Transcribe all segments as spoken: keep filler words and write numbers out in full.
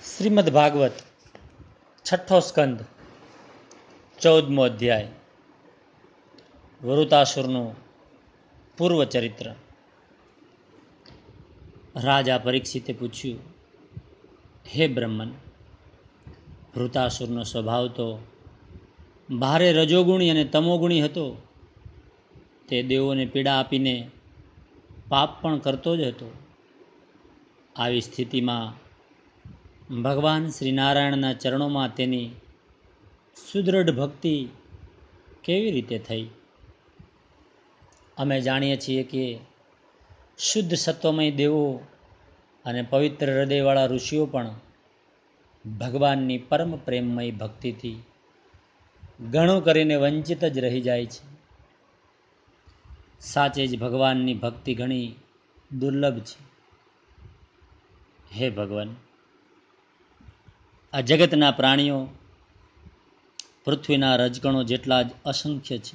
શ્રીમદ ભાગવત છઠ્ઠો સ્કંદ ચૌદમો અધ્યાય વરુતાસુરનું પૂર્વ ચરિત્ર. રાજા પરીક્ષિતે પૂછ્યું, હે બ્રહ્મન, વૃતાસુરનો સ્વભાવ તો ભારે રજોગુણી અને તમોગુણી હતો. તે દેવોને પીડા આપીને પાપ પણ કરતો જ હતો. આવી સ્થિતિમાં ભગવાન શ્રી નારાયણના ચરણોમાં તેની સુદૃઢ ભક્તિ કેવી રીતે થઈ? અમે જાણીએ છીએ કે શુદ્ધ સત્વમય દેવો અને પવિત્ર હૃદયવાળા ઋષિઓ પણ ભગવાનની પરમ પ્રેમમય ભક્તિથી ઘણું કરીને વંચિત જ રહી જાય છે. સાચે જ ભગવાનની ભક્તિ ઘણી દુર્લભ છે. હે ભગવાન, આ જગતના પ્રાણીઓ પૃથ્વીના રજકણો જેટલા જ અસંખ્ય છે.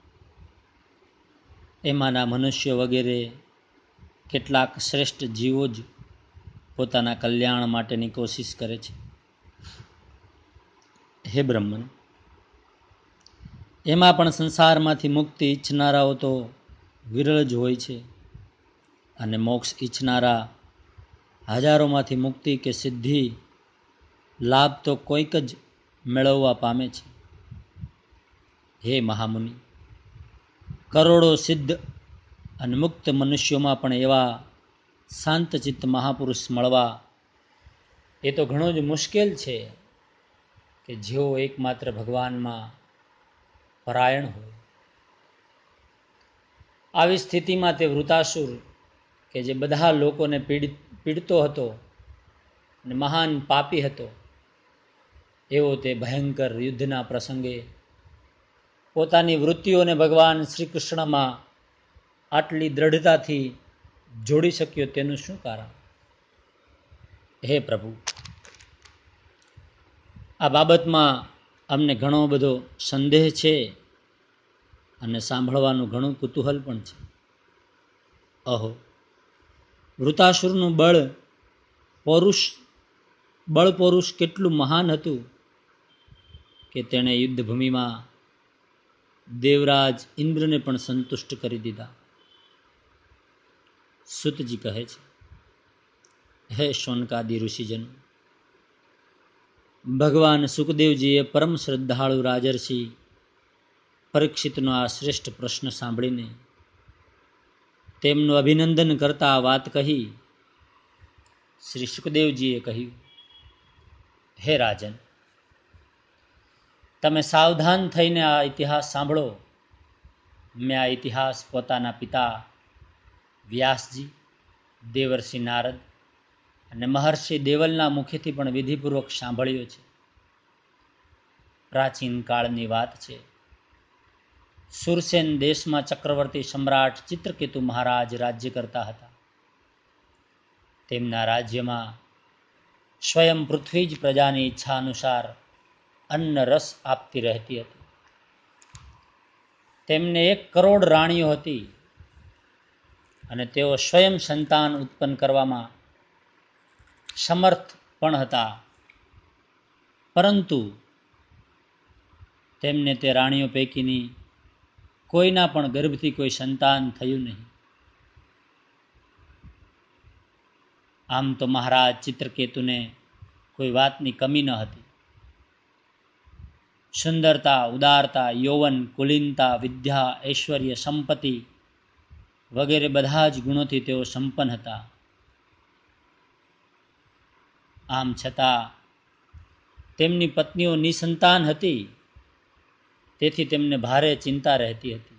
એમાંના મનુષ્યો વગેરે કેટલાક શ્રેષ્ઠ જીવો જ પોતાના કલ્યાણ માટેની કોશિશ કરે છે. હે બ્રહ્મન, એમાં પણ સંસારમાંથી મુક્તિ ઈચ્છનારાઓ તો વિરળ જ હોય છે, અને મોક્ષ ઈચ્છનારા હજારોમાંથી મુક્તિ કે સિદ્ધિ લાભ તો કોઈક જ મેળવવા પામે છે. હે મહામુનિ, કરોડો સિદ્ધ અને મુક્ત મનુષ્યોમાં પણ એવા શાંતચિત્ત મહાપુરુષ મળવા એ તો ઘણો જ મુશ્કેલ છે કે જેઓ એકમાત્ર ભગવાનમાં પરાયણ હોય. આવી સ્થિતિમાં તે વૃતાસુર કે જે બધા લોકોને પીડિત પીડતો હતો અને મહાન પાપી હતો, એવો તે ભયંકર યુદ્ધના પ્રસંગે પોતાની વૃત્તિઓને ભગવાન શ્રી કૃષ્ણમાં આટલી દ્રઢતાથી જોડી શક્યો, તેનું શું કારણ? હે પ્રભુ, આ બાબતમાં અમને ઘણો બધો સંદેહ છે અને સાંભળવાનું ઘણું કુતૂહલ પણ છે. અહો, વૃતાસુરનું બળ પૌરુષ બળ પૌરુષ કેટલું મહાન હતું કે તેણે યુદ્ધભૂમિમાં દેવરાજ ઇન્દ્રને પણ સંતુષ્ટ કરી દીધા. સુતજી કહે છે, હે શૌનકાદિ ઋષિજન, ભગવાન સુખદેવજીએ પરમ શ્રદ્ધાળુ રાજર્ષિ પરીક્ષિતનો આ શ્રેષ્ઠ પ્રશ્ન સાંભળીને તેમનું અભિનંદન કરતા આ વાત કહી. શ્રી સુખદેવજીએ કહ્યું, હે રાજન, તમે સાવધાન થઈને આ ઇતિહાસ સાંભળો. મેં આ ઇતિહાસ પોતાના પિતા વ્યાસજી, દેવર્ષિ નારદ અને મહર્ષિ દેવલના મુખેથી પણ વિધિપૂર્વક સાંભળ્યો છે. પ્રાચીન કાળની વાત છે. સુરસેન દેશમાં ચક્રવર્તી સમ્રાટ ચિત્રકેતુ મહારાજ રાજ્ય કરતા હતા. તેમના રાજ્યમાં સ્વયં પૃથ્વી જ પ્રજાની ઈચ્છા અનુસાર અન્ન રસ આપતી રહેતી હતી. તેમને એક કરોડ રાણીઓ હતી અને તેઓ સ્વયં સંતાન ઉત્પન્ન કરવામાં સમર્થ પણ હતા, પરંતુ તેમને તે રાણીઓ પૈકીની કોઈના પણ ગર્ભથી કોઈ સંતાન થયું નહીં. આમ તો મહારાજ ચિત્રકેતુને કોઈ વાતની કમી ન હતી. સુંદરતા, ઉદારતા, યૌવન, કુલીનતા, વિદ્યા, ઐશ્વર્ય, સંપત્તિ વગેરે બધા જ ગુણોથી તેઓ સંપન્ન હતા. આમ છતાં તેમની પત્નીઓ નિસંતાન હતી, તેથી તેમને ભારે ચિંતા રહેતી હતી.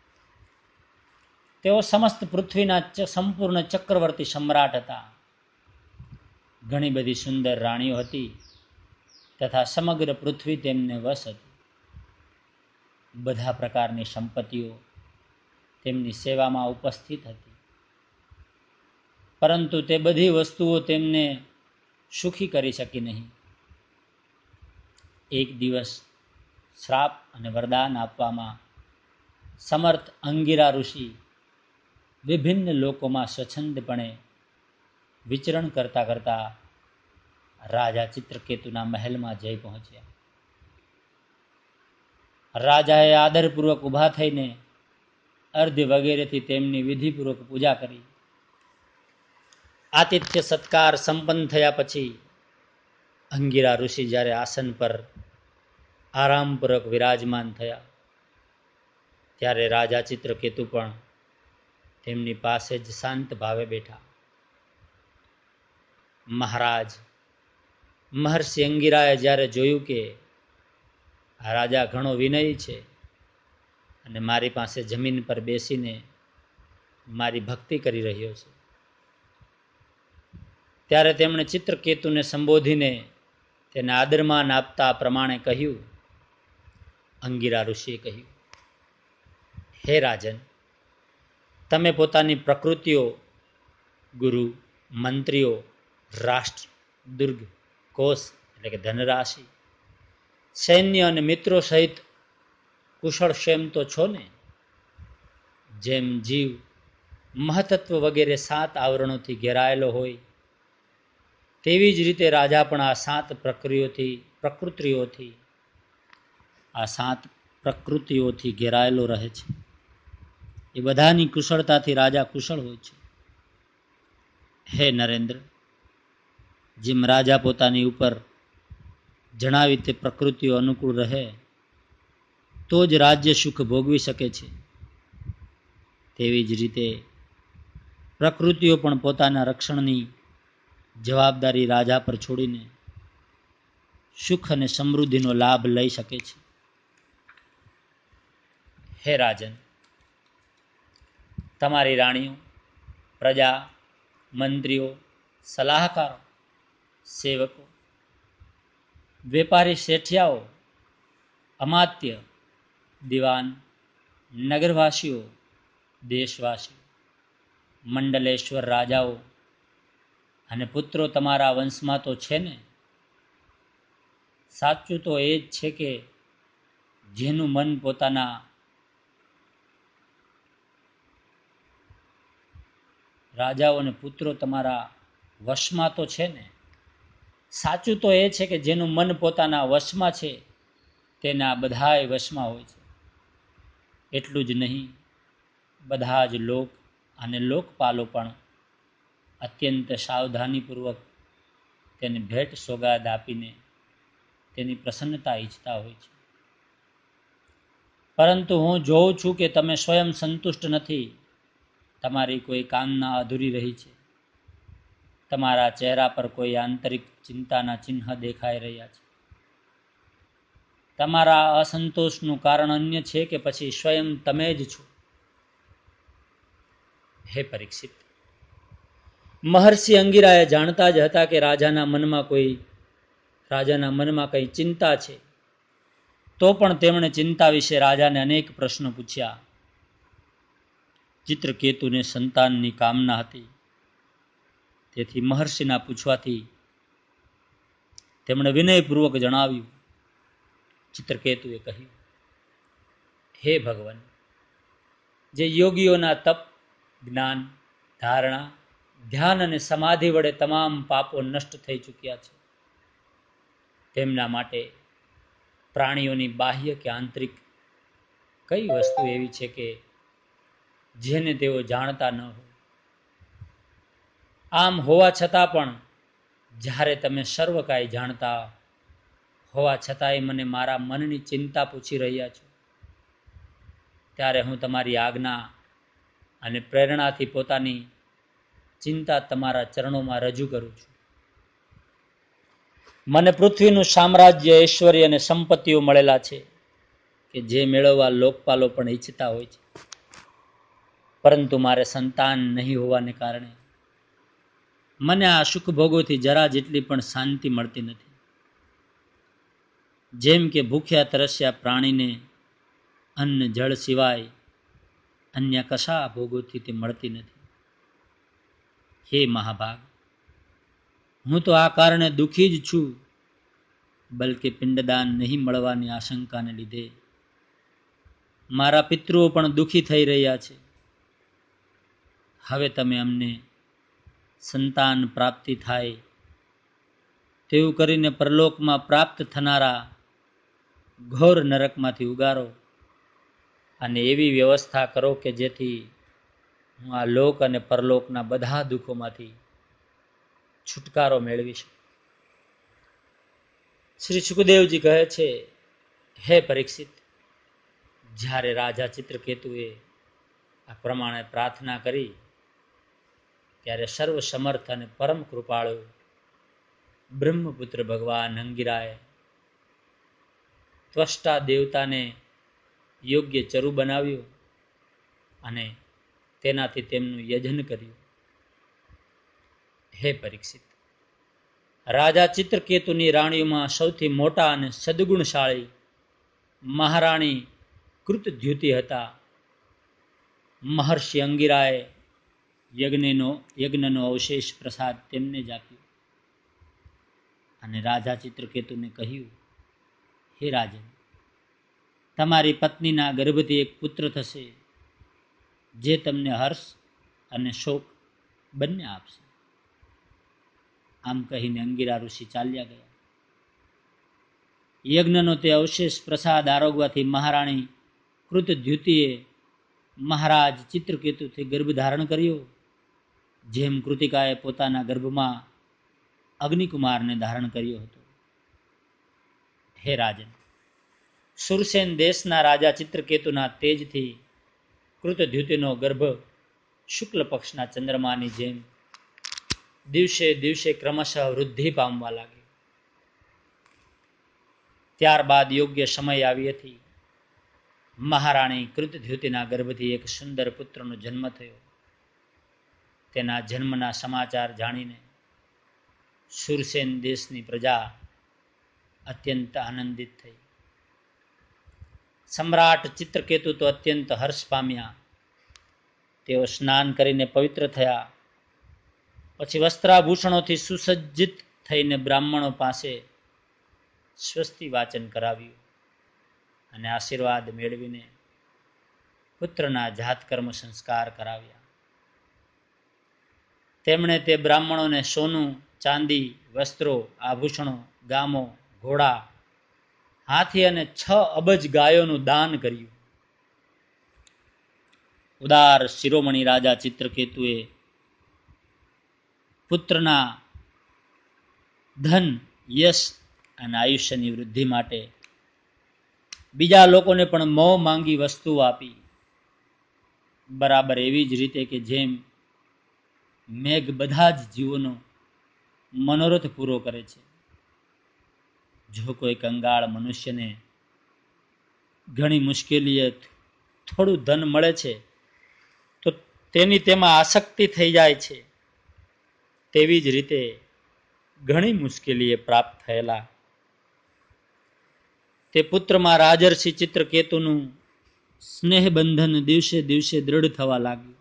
તેઓ સમસ્ત પૃથ્વીના સંપૂર્ણ ચક્રવર્તી સમ્રાટ હતા. ઘણી બધી સુંદર રાણીઓ હતી તથા સમગ્ર પૃથ્વી તેમને વશ હતી. બધા પ્રકારની સંપત્તિઓ તેમની સેવામાં ઉપસ્થિત હતી, પરંતુ તે બધી વસ્તુઓ તેમને સુખી કરી શકી નહીં. એક દિવસ શ્રાપ અને વરદાન આપવામાં સમર્થ અંગિરા ઋષિ વિભિન્ન લોકોમાં સ્વચ્છંદપણે વિચરણ કરતા કરતા રાજા ચિત્રકેતુના મહેલમાં જઈ પહોંચ્યા. રાજાએ આદરપૂર્વક ઊભા થઈને અર્ધ્ય વગેરેથી તેમની વિધિપૂર્વક પૂજા કરી. આતિથ્ય સત્કાર સંપન્ન થયા પછી અંગિરા ઋષિ જ્યારે આસન પર આરામપૂર્વક વિરાજમાન થયા ત્યારે રાજા ચિત્રકેતુ પણ તેમની પાસે જ શાંત ભાવે બેઠા. મહારાજ મહર્ષિ અંગિરાએ જ્યારે જોયું કે આ રાજા ઘણો વિનયી છે અને મારી પાસે જમીન પર બેસીને મારી ભક્તિ કરી રહ્યો છે, ત્યારે તેમણે ચિત્રકેતુને સંબોધીને તેને આદરમાન આપતા પ્રમાણે કહ્યું. અંગિરા ઋષિએ કહ્યું, હે રાજન, તમે પોતાની પ્રકૃતિઓ, ગુરુ, મંત્રીઓ, રાષ્ટ્ર, દુર્ગ, કોષ એટલે કે ધનરાશિ, સૈન્ય અને મિત્રો સહિત કુશળક્ષેમ તો છો ને? જેમ જીવ મહતત્વ વગેરે સાત આવરણોથી ઘેરાયેલો હોય તેવી જ રીતે રાજા પણ આ સાત પ્રક્રિયોથી પ્રકૃતિઓથી આ સાત પ્રકૃતિઓથી ઘેરાયેલો રહે છે. એ બધાની કુશળતાથી રાજા કુશળ હોય છે. હે નરેન્દ્ર, જેમ રાજા પોતાની ઉપર જણાવી તે પ્રકૃતિઓ અનુકૂળ રહે તો જ રાજ્ય સુખ ભોગવી શકે છે, તેવી જ રીતે પ્રકૃતિઓ પણ પોતાના રક્ષણની જવાબદારી રાજા પર છોડીને સુખ અને સમૃદ્ધિનો લાભ લઈ શકે છે. હે રાજન, તમારી રાણીઓ, પ્રજા, મંત્રીઓ, સલાહકારો, સેવકો, વેપારી શેઠિયાઓ, અમાત્ય, દિવાન, નગરવાસીઓ, દેશવાસીઓ, મંડલેશ્વર રાજાઓ અને પુત્રો તમારા વંશમાં તો છે ને? સાચું તો એ જ છે કે જેનું મન પોતાના રાજાઓ અને પુત્રો તમારા વશમાં તો છે ને? સાચું તો એ છે કે જેનું મન પોતાના વશમાં છે તેના બધાય વશમાં હોય છે. એટલું જ નહીં, બધા જ લોક અને લોકપાલો પણ અત્યંત સાવધાનીપૂર્વક તેને ભેટ સોગાદ આપીને તેની પ્રસન્નતા ઈચ્છતા હોય છે. પરંતુ હું જોઉં છું કે તમે સ્વયં સંતુષ્ટ નથી. તમારી કોઈ કામના અધૂરી રહી છે. તમારા ચહેરા પર કોઈ આંતરિક ચિંતાના ચિહ્ન દેખાઈ રહ્યા છે. તમારા અસંતોષનું કારણ અન્ય છે કે પછી સ્વયં તમે જ છો? હે પરીક્ષિત, મહર્ષિ અંગિરાએ જાણતા જ હતા કે રાજાના મનમાં કોઈ રાજાના મનમાં કઈ ચિંતા છે, તો પણ તેમણે ચિંતા વિશે રાજાને અનેક પ્રશ્નો પૂછ્યા. ચિત્રકેતુને સંતાનની કામના હતી, તેથી મહર્ષિના પૂછવાથી તેમણે વિનયપૂર્વક જણાવ્યું. ચિત્રકેતુએ કહ્યું, હે ભગવાન, જે યોગીઓના તપ, જ્ઞાન, ધારણા, ધ્યાન અને સમાધિ વડે તમામ પાપો નષ્ટ થઈ ચૂક્યા છે, તેમના માટે પ્રાણીઓની બાહ્ય કે આંતરિક કઈ વસ્તુ એવી છે કે જેને તેઓ જાણતા ન હોય? આમ હોવા છતાં પણ જ્યારે તમે સર્વ કાંઈ જાણતા હોવા છતાંય મને મારા મનની ચિંતા પૂછી રહ્યા છો, ત્યારે હું તમારી આજ્ઞા અને પ્રેરણાથી પોતાની ચિંતા તમારા ચરણોમાં રજૂ કરું છું. મને પૃથ્વીનું સામ્રાજ્ય, ઐશ્વર્ય અને સંપત્તિઓ મળેલા છે કે જે મેળવવા લોકપાલો પણ ઈચ્છતા હોય છે, પરંતુ મારે સંતાન નહીં હોવાને કારણે મને આ સુખ ભોગોથી જરા જેટલી પણ શાંતિ મળતી નથી. જેમ કે ભૂખ્યા તરસ્યા પ્રાણીને અન્ન જળ સિવાય અન્ય કશા ભોગોથી તે મળતી નથી. હે મહાભાગ, હું તો આ કારણે દુઃખી જ છું, બલકે પિંડદાન નહીં મળવાની આશંકાને લીધે મારા પિતૃઓ પણ દુઃખી થઈ રહ્યા છે. હવે તમે અમને સંતાન પ્રાપ્તિ થાય તેવું કરીને પરલોકમાં પ્રાપ્ત થનારા ઘોર નરકમાંથી ઉગારો અને એવી વ્યવસ્થા કરો કે જેથી હું આ લોક અને પરલોકના બધા દુઃખોમાંથી છુટકારો મેળવી શકું. શ્રી સુખદેવજી કહે છે, હે પરીક્ષિત, જ્યારે રાજા ચિત્રકેતુએ આ પ્રમાણે પ્રાર્થના કરી ત્યારે સર્વ સમર્થ અને પરમ કૃપાળુ બ્રહ્મપુત્ર ભગવાન અંગિરાએ ત્વષ્ટા દેવતાને યોગ્ય ચરુ બનાવ્યું અને તેનાથી તેમનું યજન કર્યું. હે પરીક્ષિત, રાજા ચિત્રકેતુની રાણીઓમાં સૌથી મોટા અને સદગુણશાળી મહારાણી કૃતદ્યુતિ હતા. મહર્ષિ અંગિરાએ યજ્ઞનો યજ્ઞનો અવશેષ પ્રસાદ તેમને જ આપ્યો અને રાજા ચિત્રકેતુને કહ્યું, હે રાજન, તમારી પત્નીના ગર્ભથી એક પુત્ર થશે જે તમને હર્ષ અને શોક બંને આપશે. આમ કહીને અંગિરા ઋષિ ચાલ્યા ગયા. યજ્ઞનો તે અવશેષ પ્રસાદ આરોગવાથી મહારાણી કૃતદ્યુતિએ મહારાજ ચિત્રકેતુથી ગર્ભ ધારણ કર્યો, જેમ કૃતિકાએ પોતાના ગર્ભમાં અગ્નિકુમારને ધારણ કર્યો હતો. હે રાજન, સુરસેન દેશના રાજા ચિત્રકેતુના તેજથી કૃતદ્યુતિનો ગર્ભ શુક્લ પક્ષના ચંદ્રમાની જેમ દિવસે દિવસે ક્રમશઃ વૃદ્ધિ પામવા લાગ્યો. ત્યારબાદ યોગ્ય સમય આવી હતી. મહારાણી કૃતદ્યુતિના ગર્ભથી એક સુંદર પુત્રનો જન્મ થયો. તેના જન્મના સમાચાર જાણીને સુરસેન દેશની પ્રજા અત્યંત આનંદિત થઈ. સમ્રાટ ચિત્રકેતુ તો અત્યંત હર્ષ પામ્યા. તેઓ સ્નાન કરીને પવિત્ર થયા. પછી વસ્ત્રાભૂષણોથી સુસજ્જિત થઈને બ્રાહ્મણો પાસે સ્વસ્તિ વાચન કરાવ્યું અને આશીર્વાદ મેળવીને પુત્રના જાતકર્મ સંસ્કાર કરાવ્યા. તેમણે તે બ્રાહ્મણોને સોનું, ચાંદી, વસ્ત્રો, આભૂષણો, ગામો, ઘોડા, હાથી અને છ અબજ ગાયોનું દાન કર્યું. ઉદાર શિરોમણી રાજા ચિત્રકેતુએ પુત્રના ધન, યશ અને આયુષ્યની વૃદ્ધિ માટે બીજા લોકોને પણ મોં માંગી વસ્તુઓ આપી. બરાબર એવી જ રીતે કે જેમ મેઘ બધા જ જીવોનો મનોરથ પૂરો કરે છે. જો કોઈ કંગાળ મનુષ્યને ઘણી મુશ્કેલીએ થોડું ધન મળે છે તો તેની તેમાં આસક્તિ થઈ જાય છે. તેવી જ રીતે ઘણી મુશ્કેલીએ પ્રાપ્ત થયેલા તે પુત્રમાં રાજર્ષિ ચિત્રકેતુનું સ્નેહબંધન દિવસે દિવસે દૃઢ થવા લાગ્યું.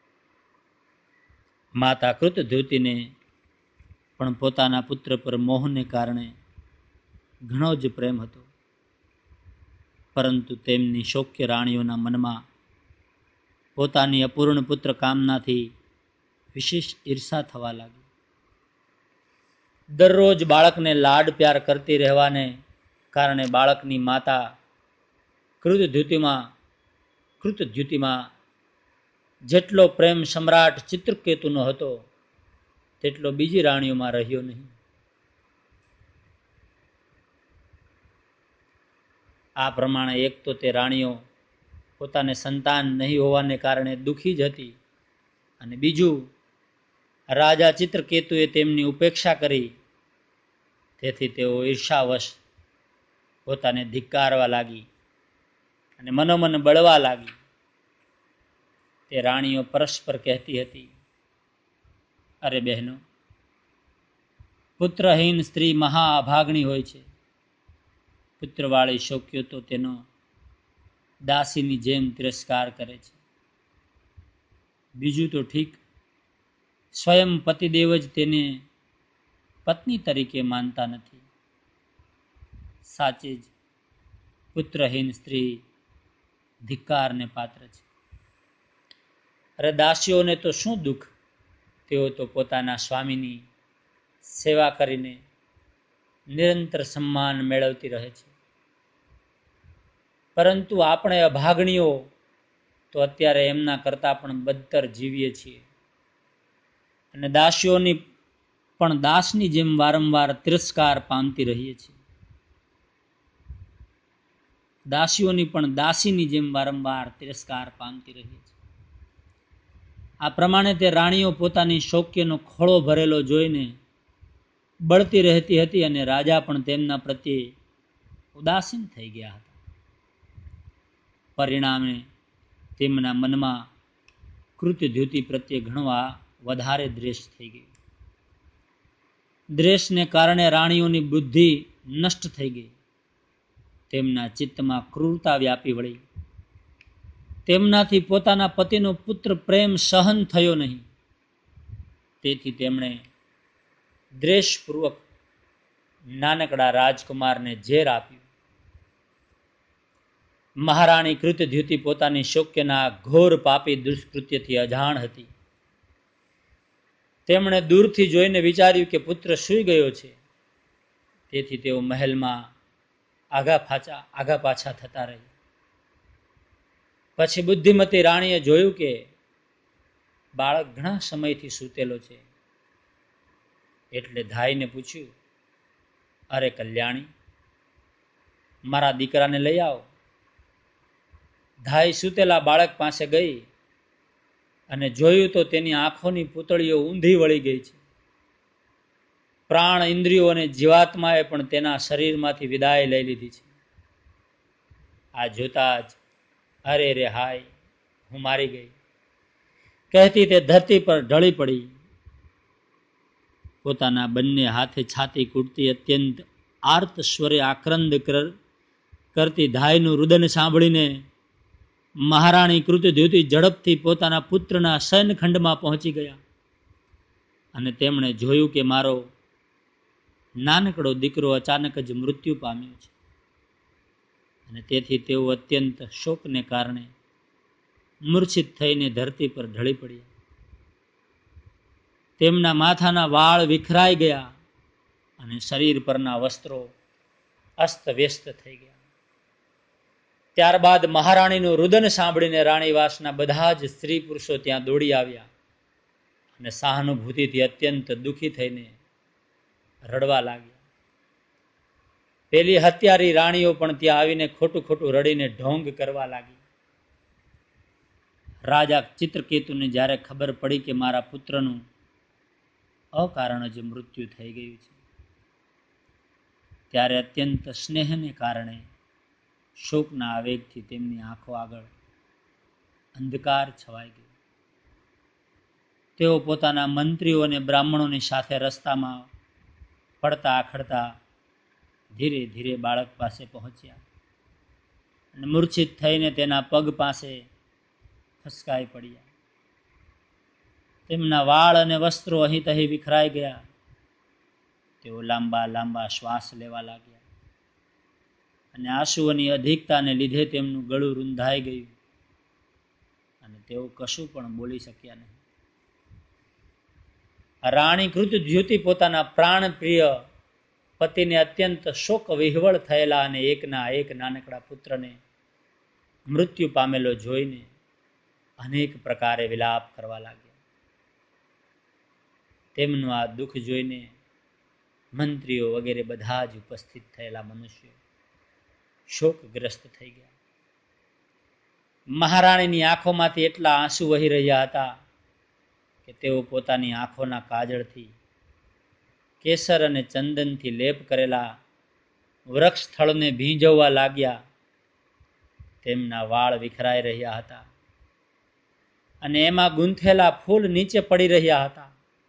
માતા કૃતદ્યુતિને પણ પોતાના પુત્ર પર મોહને કારણે ઘણો જ પ્રેમ હતો, પરંતુ તેમની શોક્ય રાણીઓના મનમાં પોતાની અપૂર્ણ પુત્ર કામનાથી વિશેષ ઈર્ષા થવા લાગી. દરરોજ બાળકને લાડ પ્યાર કરતી રહેવાને કારણે બાળકની માતા કૃતદ્યુતિમાં કૃતદ્યુતિમાં જેટલો પ્રેમ સમ્રાટ ચિત્રકેતુનો હતો તેટલો બીજી રાણીઓમાં રહ્યો નહીં. આ પ્રમાણે એક તો તે રાણીઓ પોતાને સંતાન નહીં હોવાને કારણે દુઃખી જ હતી અને બીજું રાજા ચિત્રકેતુએ તેમની ઉપેક્ષા કરી, તેથી તેઓ ઈર્ષાવશ પોતાને ધિક્કારવા લાગી અને મનોમન બળવા લાગી. તે રાણીઓ પરસ્પર કહેતી હતી, અરે બહેનો, પુત્રહીન સ્ત્રી મહા અભાગણી હોય છે. પુત્રવાળી શોક્યો તો તેનો દાસીની જેમ તિરસ્કાર કરે છે. બીજું તો ઠીક, સ્વયં પતિદેવ જ તેને પત્ની તરીકે માનતા નથી. સાચે જ પુત્રહીન સ્ત્રી ધિક્કારને પાત્ર છે. અરે દાસીઓને તો શું દુઃખ, તેઓ તો પોતાના સ્વામીની સેવા કરીને નિરંતર સન્માન મેળવતી રહે છે. પરંતુ આપણે અભાગણીઓ તો અત્યારે એમના કરતા પણ બદતર જીવીએ છીએ અને દાસીઓની પણ દાસની જેમ વારંવાર તિરસ્કાર પામતી રહીએ છીએ. દાસીઓની પણ દાસીની જેમ વારંવાર તિરસ્કાર પામતી રહીએ છીએ. આ પ્રમાણે તે રાણીઓ પોતાની શોક્યનો ખોળો ભરેલો જોઈને બળતી રહેતી હતી અને રાજા પણ તેમના પ્રત્યે ઉદાસીન થઈ ગયા હતા. પરિણામે તેમના મનમાં કૃતધ્યુતિ પ્રત્યે ઘણો વધારે દ્વેષ થઈ ગયો. દ્વેષને કારણે રાણીઓની બુદ્ધિ નષ્ટ થઈ ગઈ. તેમના ચિત્તમાં ક્રૂરતા વ્યાપી વળી. તેમનાથી પોતાના પતિનો પુત્ર પ્રેમ સહન થયો નહીં. તેથી તેમણે દ્વેષપૂર્વક નાનકડા રાજકુમારને ઝેર આપ્યું. મહારાણી કૃતધ્યુતિ પોતાની શોક્યના ઘોર પાપી દુષ્કૃત્યથી અજાણ હતી. તેમણે દૂરથી જોઈને વિચાર્યું કે પુત્ર સૂઈ ગયો છે. તેથી તેઓ મહેલમાં આગા પાછા આગા પાછા થતા રહ્યા. પછી બુદ્ધિમતી રાણીએ જોયું કે બાળક ઘણા સમયથી સૂતેલો છે. એટલે ધાઈને પૂછ્યું, અરે કલ્યાણી, મારા દીકરાને લઈ આવો. ધાઈ સૂતેલા બાળક પાસે ગઈ અને જોયું તો તેની આંખોની પૂતળીઓ ઊંધી વળી ગઈ છે. પ્રાણ, ઇન્દ્રિયો અને જીવાત્માએ પણ તેના શરીરમાંથી વિદાય લઈ લીધી છે. આ જોતા જ અરે રે હાય, હું મારી ગઈ કહેતી તે ધરતી પર ઢળી પડી. પોતાના બંને હાથે છાતી કૂટતી અત્યંત આર્ત સ્વરે આક્રંદ કરતી ધાયનું રુદન સાંભળીને મહારાણી કૃતધ્યુતિ ઝડપથી પોતાના પુત્રના શયનખંડમાં પહોંચી ગયા અને તેમણે જોયું કે મારો નાનકડો દીકરો અચાનક જ મૃત્યુ પામ્યો છે. અને તેથી તેઓ અત્યંત શોકને કારણે મૂર્છિત થઈને ધરતી પર ઢળી પડ્યા. તેમના માથાના વાળ વિખરાઈ ગયા અને શરીર પરના વસ્ત્રો અસ્તવ્યસ્ત થઈ ગયા. ત્યારબાદ મહારાણીનું રુદન સાંભળીને રાણીવાસના બધા જ સ્ત્રી પુરુષો ત્યાં દોડી આવ્યા અને સહાનુભૂતિથી અત્યંત દુઃખી થઈને રડવા લાગ્યા. પેલી હત્યારી રાણીઓ પણ ત્યાં આવીને ખોટું ખોટું રડીને ઢોંગ કરવા લાગી. રાજા ચિત્રકેતુને જ્યારે ખબર પડી કે મારા પુત્રનું અકારણ જ મૃત્યુ થઈ ગયું છે, ત્યારે અત્યંત સ્નેહને કારણે શોકના આવેગથી તેમની આંખો આગળ અંધકાર છવાઈ ગયો. તેઓ પોતાના મંત્રીઓ અને બ્રાહ્મણોની સાથે રસ્તામાં પડતા આખડતા ધીરે ધીરે બાળક પાસે પહોંચ્યા અને મૂર્છિત થઈને તેના પગ પાસે ફસકાઈ પડ્યા. તેમના વાળ અને વસ્ત્રો અહીં તહીં વિખરાઈ ગયા. તેઓ લાંબા લાંબા શ્વાસ લેવા લાગ્યા અને આંસુઓની અધિકતાને લીધે તેમનું ગળું રૂંધાઈ ગયું અને તેઓ કશું પણ બોલી શક્યા નહીં. રાણી કૃતધ્યુતિ પોતાના પ્રાણપ્રિય પતિને અત્યંત શોક વિહવળ થયેલા અને એકના એક નાનકડા પુત્રને મૃત્યુ પામેલો જોઈને અનેક પ્રકારે વિલાપ કરવા લાગ્યા. તેમનું આ દુઃખ જોઈને મંત્રીઓ વગેરે બધા જ ઉપસ્થિત થયેલા મનુષ્યો શોકગ્રસ્ત થઈ ગયા. મહારાણીની આંખોમાંથી એટલા આંસુ વહી રહ્યા હતા કે તેઓ પોતાની આંખોના કાજળથી કેસર અને ચંદનથી લેપ કરેલા વૃક્ષ સ્થળને ભીંજવવા લાગ્યા. તેમના વાળ વિખરાઈ રહ્યા હતા અને એમાં ગૂંથેલા ફૂલ નીચે પડી રહ્યા હતા.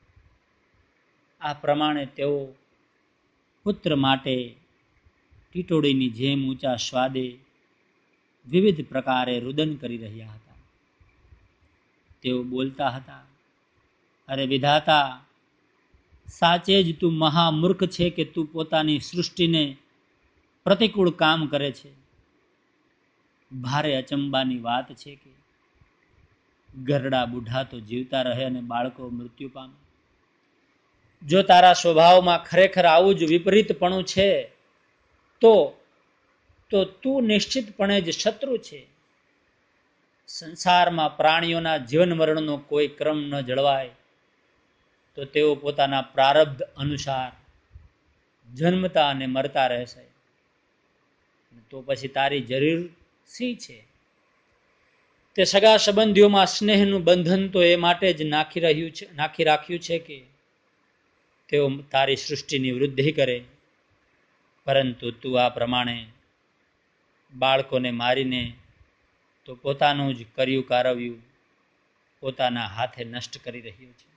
આ પ્રમાણે તેઓ પુત્ર માટે ટીટોડીની જેમ ઊંચા સ્વાદે વિવિધ પ્રકારે રુદન કરી રહ્યા હતા. તેઓ બોલતા હતા, અરે વિધાતા, સાચે જ તું મહામૂર્ખ છે કે તું પોતાની સૃષ્ટિને પ્રતિકૂળ કામ કરે છે. ભારે અચંબાની વાત છે કે ગરડા બુઢા તો જીવતા રહે અને બાળકો મૃત્યુ પામે, જો તારા સ્વભાવમાં ખરેખર આવું જ વિપરીતપણું છે તો તો તું નિશ્ચિતપણે જ શત્રુ છે. સંસારમાં પ્રાણીઓના જીવન મરણનો કોઈ ક્રમ ન જળવાય તો તેઓ પોતાના પ્રારબ્ધ અનુસાર જન્મતા અને મરતા રહેશે. તો પછી તારી જરૂર શી છે? તે સગા સંબંધીઓમાં સ્નેહનું બંધન તો એ માટે જ નાખી રહ્યું છે નાખી રાખ્યું છે કે તેઓ તારી સૃષ્ટિની વૃદ્ધિ કરે, પરંતુ તું આ પ્રમાણે બાળકોને મારીને તો પોતાનું જ કર્યું કારવ્યું પોતાના હાથે નષ્ટ કરી રહ્યો છે.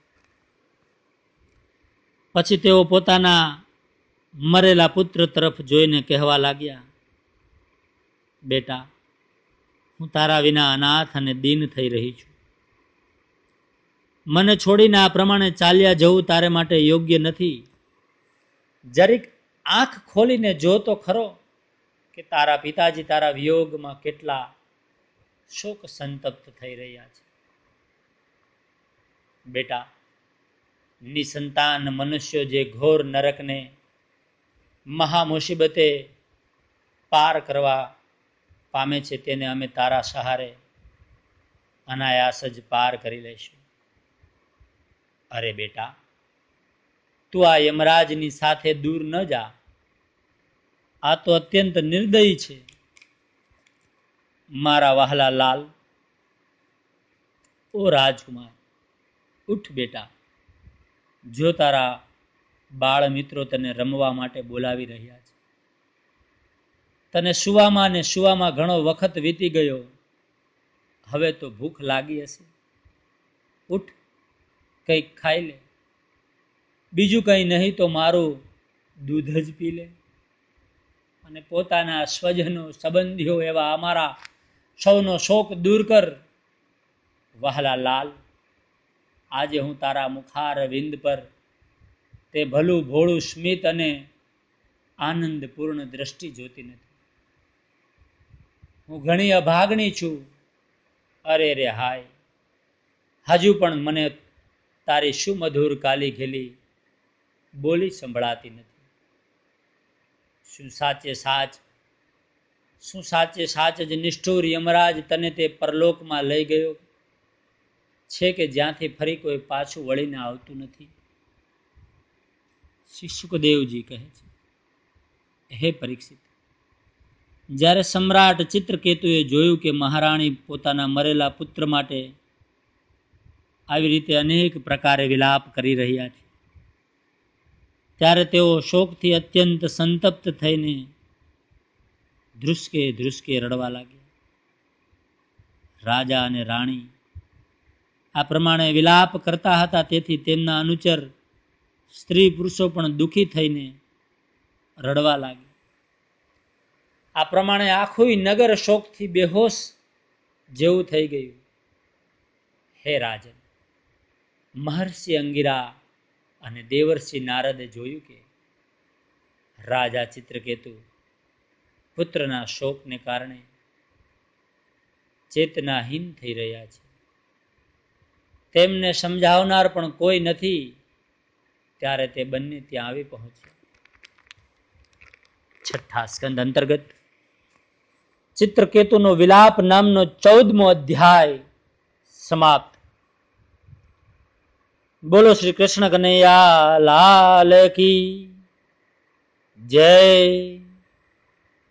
પછી તેઓ પોતાના મરેલા પુત્ર તરફ જોઈને કહેવા લાગ્યા, બેટા, હું તારા વિના અનાથ અને દીન થઈ રહી છું. મને છોડીને આ પ્રમાણે ચાલ્યા જવું તારે માટે યોગ્ય નથી. જરીક આંખ ખોલીને જો તો ખરો કે તારા પિતાજી તારા વિયોગમાં કેટલા શોક સંતપ્ત થઈ રહ્યા છે. બેટા, નિસંતાન મનુષ્યો જે ઘોર નરકને મહા મુસીબતે પાર કરવા પામે છે તેને અમે તારા સહારે અનાયાસ જ પાર કરી લઈશું. અરે બેટા, તું આ યમરાજની સાથે દૂર ન જા. આ તો અત્યંત નિર્દયી છે. મારા વહાલા લાલ, ઓ રાજકુમાર, ઉઠ બેટા. જો તારા બાળ મિત્રો તને રમવા માટે બોલાવી રહ્યા છે. તને સુવામાં ને સુવામાં ઘણો વખત વીતી ગયો. હવે તો ભૂખ લાગી હશે. ઉઠ, કંઈક ખાઈ લે. બીજું કંઈ નહીં તો મારું દૂધ જ પી લે અને પોતાના સ્વજનો સંબંધીઓ એવા અમારા સૌનો શોક દૂર કર. વહાલા લાલ, આજે હું તારા મુખાર વિંદ પર તે ભલું ભોળું સ્મિત અને આનંદપૂર્ણ દ્રષ્ટિ જોતી નથી. હું ઘણી અભાગણી છું. અરે રે હાય, હજુ પણ મને તારી સુમધુર કાલી ઘેલી બોલી સંભળાતી નથી. શું સાચે સાચ શું સાચે સાચ જ નિષ્ઠુર યમરાજ તને તે પરલોકમાં લઈ ગયો છે કે જ્યાંથી ફરી કોઈ પાછું વળીને આવતું નથી? શ્રી સુખદેવજી કહે છે, હે પરીક્ષિત, જ્યારે સમ્રાટ ચિત્રકેતુએ જોયું કે મહારાણી પોતાના મરેલા પુત્ર માટે આવી રીતે અનેક પ્રકારે વિલાપ કરી રહ્યા છે, ત્યારે તેઓ શોકથી અત્યંત સંતપ્ત થઈને ધ્રુસકે ધ્રુસકે રડવા લાગ્યા. રાજા અને રાણી આ પ્રમાણે વિલાપ કરતા હતા, તેથી તેમના અનુચર સ્ત્રી પુરુષો પણ દુઃખી થઈને રડવા લાગ્યા. આ પ્રમાણે આખું નગર શોકથી બેહોશ જેવું થઈ ગયું. હે રાજન, મહર્ષિ અંગિરા અને દેવર્ષિ નારદે જોયું કે રાજા ચિત્રકેતુ પુત્રના શોકને કારણે ચેતનાહીન થઈ રહ્યા છે. તેમને સમજાવનાર પણ કોઈ નથી. ત્યારે તે બંને ત્યાં આવી પહોંચ્યા. છઠ્ઠા સ્કંદ અંતર્ગત ચિત્રકેતુનો વિલાપ નામનો ચૌદમો અધ્યાય સમાપ્ત. બોલો શ્રી કૃષ્ણ કનૈયા લાલ કી જય.